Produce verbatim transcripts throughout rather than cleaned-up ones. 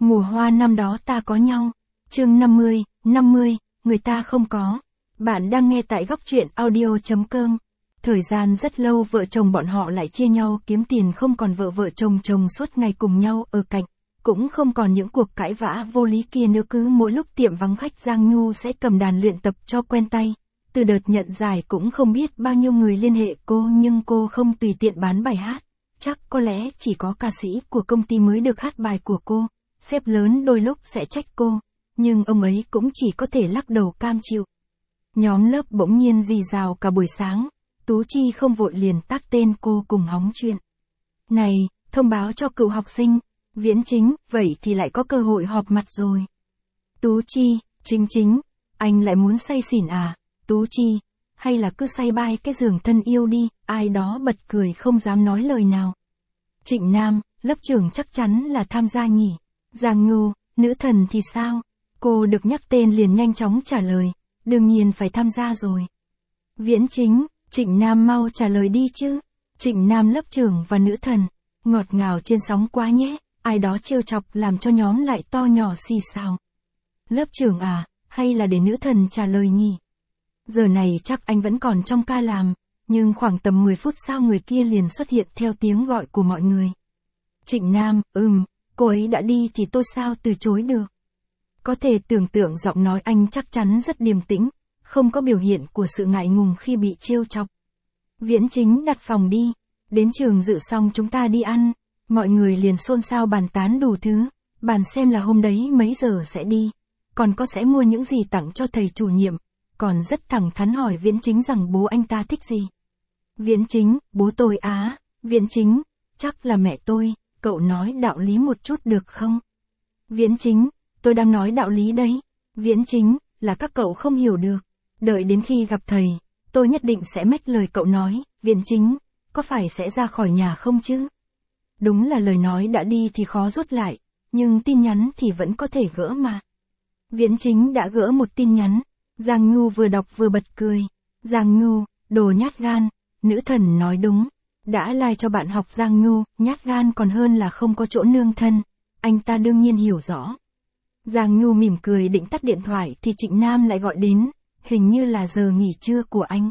Mùa hoa năm đó ta có nhau. Chương năm mươi, năm mươi, người ta không có. Bạn đang nghe tại góc truyện audio.com. Thời gian rất lâu vợ chồng bọn họ lại chia nhau kiếm tiền, không còn vợ vợ chồng chồng suốt ngày cùng nhau ở cạnh. Cũng không còn những cuộc cãi vã vô lý kia nữa. Cứ mỗi lúc tiệm vắng khách, Giang Nhu sẽ cầm đàn luyện tập cho quen tay. Từ đợt nhận giải cũng không biết bao nhiêu người liên hệ cô, nhưng cô không tùy tiện bán bài hát. Chắc có lẽ chỉ có ca sĩ của công ty mới được hát bài của cô. Sếp lớn đôi lúc sẽ trách cô, nhưng ông ấy cũng chỉ có thể lắc đầu cam chịu. Nhóm lớp bỗng nhiên rì rào cả buổi sáng. Tú Chi không vội liền tag tên cô cùng hóng chuyện. Này, thông báo cho cựu học sinh. Viễn Chính, vậy thì lại có cơ hội họp mặt rồi. Tú Chi, Chính Chính, anh lại muốn say xỉn à? Tú Chi, hay là cứ say bai cái giường thân yêu đi. Ai đó bật cười không dám nói lời nào. Trịnh Nam, lớp trưởng chắc chắn là tham gia nhỉ? Giang Nhu, nữ thần thì sao? Cô được nhắc tên liền nhanh chóng trả lời, đương nhiên phải tham gia rồi. Viễn Chính, Trịnh Nam mau trả lời đi chứ. Trịnh Nam, lớp trưởng và nữ thần, ngọt ngào trên sóng quá nhé. Ai đó trêu chọc làm cho nhóm lại to nhỏ xì xào. Lớp trưởng à, hay là để nữ thần trả lời nhỉ? Giờ này chắc anh vẫn còn trong ca làm, nhưng khoảng tầm mười phút sau người kia liền xuất hiện theo tiếng gọi của mọi người. Trịnh Nam, ừm, cô ấy đã đi thì tôi sao từ chối được. Có thể tưởng tượng giọng nói anh chắc chắn rất điềm tĩnh, không có biểu hiện của sự ngại ngùng khi bị trêu chọc. Viễn Chính, đặt phòng đi, đến trường dự xong chúng ta đi ăn. Mọi người liền xôn xao bàn tán đủ thứ, bàn xem là hôm đấy mấy giờ sẽ đi, còn có sẽ mua những gì tặng cho thầy chủ nhiệm, còn rất thẳng thắn hỏi Viễn Chính rằng bố anh ta thích gì. Viễn Chính, bố tôi á. Viễn Chính, chắc là mẹ tôi, cậu nói đạo lý một chút được không? Viễn Chính, tôi đang nói đạo lý đấy. Viễn Chính, là các cậu không hiểu được, đợi đến khi gặp thầy, tôi nhất định sẽ mách lời cậu nói. Viễn Chính, có phải sẽ ra khỏi nhà không chứ? Đúng là lời nói đã đi thì khó rút lại, nhưng tin nhắn thì vẫn có thể gỡ mà. Viễn Chính đã gỡ một tin nhắn. Giang Nhu vừa đọc vừa bật cười. Giang Nhu, đồ nhát gan, nữ thần nói đúng. Đã like cho bạn học Giang Nhu, nhát gan còn hơn là không có chỗ nương thân. Anh ta đương nhiên hiểu rõ. Giang Nhu mỉm cười định tắt điện thoại thì Trịnh Nam lại gọi đến, hình như là giờ nghỉ trưa của anh.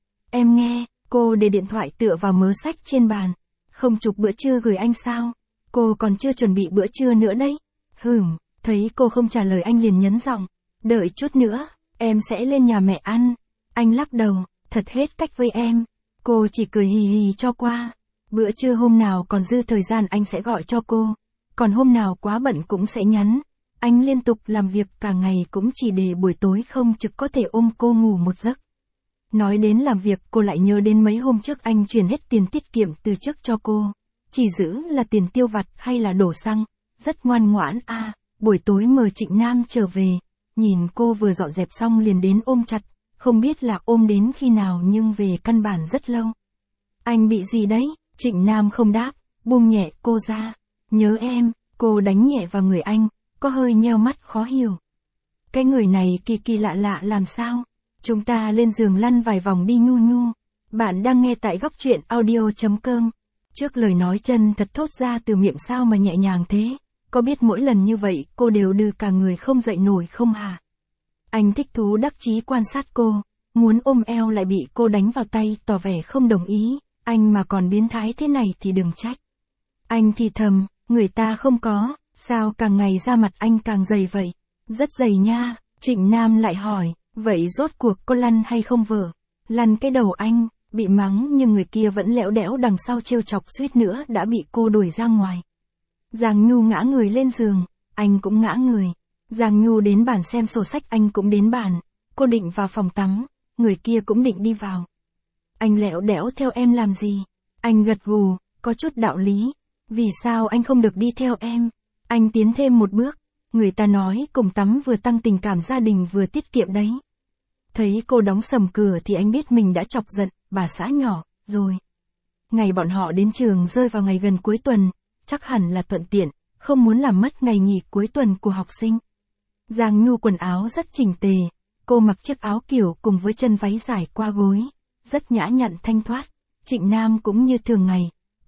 Em nghe, cô để điện thoại tựa vào mớ sách trên bàn. Không chụp bữa trưa gửi anh sao? Cô còn chưa chuẩn bị bữa trưa nữa đấy. Hửm, thấy cô không trả lời anh liền nhấn giọng. Đợi chút nữa, em sẽ lên nhà mẹ ăn. Anh lắc đầu, thật hết cách với em. Cô chỉ cười hì hì cho qua. Bữa trưa hôm nào còn dư thời gian anh sẽ gọi cho cô. Còn hôm nào quá bận cũng sẽ nhắn. Anh liên tục làm việc cả ngày cũng chỉ để buổi tối không trực có thể ôm cô ngủ một giấc. Nói đến làm việc cô lại nhớ đến mấy hôm trước anh chuyển hết tiền tiết kiệm từ trước cho cô. Chỉ giữ là tiền tiêu vặt hay là đổ xăng. Rất ngoan ngoãn à. Buổi tối mời Trịnh Nam trở về. Nhìn cô vừa dọn dẹp xong liền đến ôm chặt. Không biết là ôm đến khi nào nhưng về căn bản rất lâu. Anh bị gì đấy? Trịnh Nam không đáp, buông nhẹ cô ra. Nhớ em, cô đánh nhẹ vào người anh, có hơi nheo mắt khó hiểu. Cái người này kỳ kỳ lạ lạ làm sao? Chúng ta lên giường lăn vài vòng đi Nhu Nhu. Bạn đang nghe tại góc truyện audio.com. Trước lời nói chân thật thốt ra từ miệng sao mà nhẹ nhàng thế. Có biết mỗi lần như vậy cô đều đưa cả người không dậy nổi không hả? Anh thích thú đắc chí quan sát cô. Muốn ôm eo lại bị cô đánh vào tay tỏ vẻ không đồng ý. Anh mà còn biến thái thế này thì đừng trách. Anh thì thầm, người ta không có. Sao càng ngày da mặt anh càng dày vậy? Rất dày nha. Trịnh Nam lại hỏi. Vậy rốt cuộc có lăn hay không vợ? Lăn cái đầu anh, bị mắng nhưng người kia vẫn lẽo đẽo đằng sau trêu chọc suýt nữa đã bị cô đuổi ra ngoài. Giang Nhu ngã người lên giường, anh cũng ngã người. Giang Nhu đến bàn xem sổ sách, anh cũng đến bàn. Cô định vào phòng tắm, người kia cũng định đi vào. Anh lẽo đẽo theo em làm gì? Anh gật gù, có chút đạo lý. Vì sao anh không được đi theo em? Anh tiến thêm một bước. Người ta nói cùng tắm vừa tăng tình cảm gia đình vừa tiết kiệm đấy. Thấy cô đóng sầm cửa thì anh biết mình đã chọc giận bà xã nhỏ rồi. Ngày bọn họ đến trường rơi vào ngày gần cuối tuần, chắc hẳn là thuận tiện, không muốn làm mất ngày nghỉ cuối tuần của học sinh. Giang Nhu quần áo rất chỉnh tề, cô mặc chiếc áo kiểu cùng với chân váy dài qua gối, rất nhã nhặn thanh thoát. Trịnh Nam cũng như thường ngày, cứ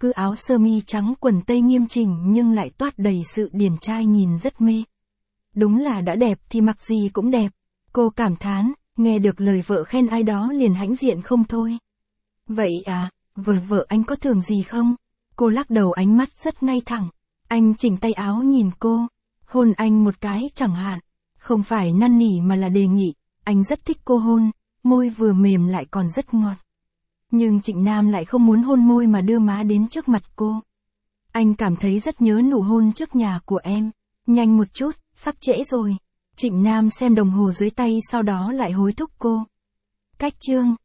cứ áo sơ mi trắng quần tây nghiêm chỉnh nhưng lại toát đầy sự điển trai nhìn rất mê. Đúng là đã đẹp thì mặc gì cũng đẹp. Cô cảm thán, nghe được lời vợ khen ai đó liền hãnh diện không thôi. Vậy à, vợ vợ anh có thưởng gì không? Cô lắc đầu ánh mắt rất ngay thẳng. Anh chỉnh tay áo nhìn cô. Hôn anh một cái chẳng hạn. Không phải năn nỉ mà là đề nghị. Anh rất thích cô hôn, môi vừa mềm lại còn rất ngọt. Nhưng Trịnh Nam lại không muốn hôn môi mà đưa má đến trước mặt cô. Anh cảm thấy rất nhớ nụ hôn trước nhà của em. Nhanh một chút, sắp trễ rồi. Trịnh Nam xem đồng hồ dưới tay sau đó lại hối thúc cô. Cách chương.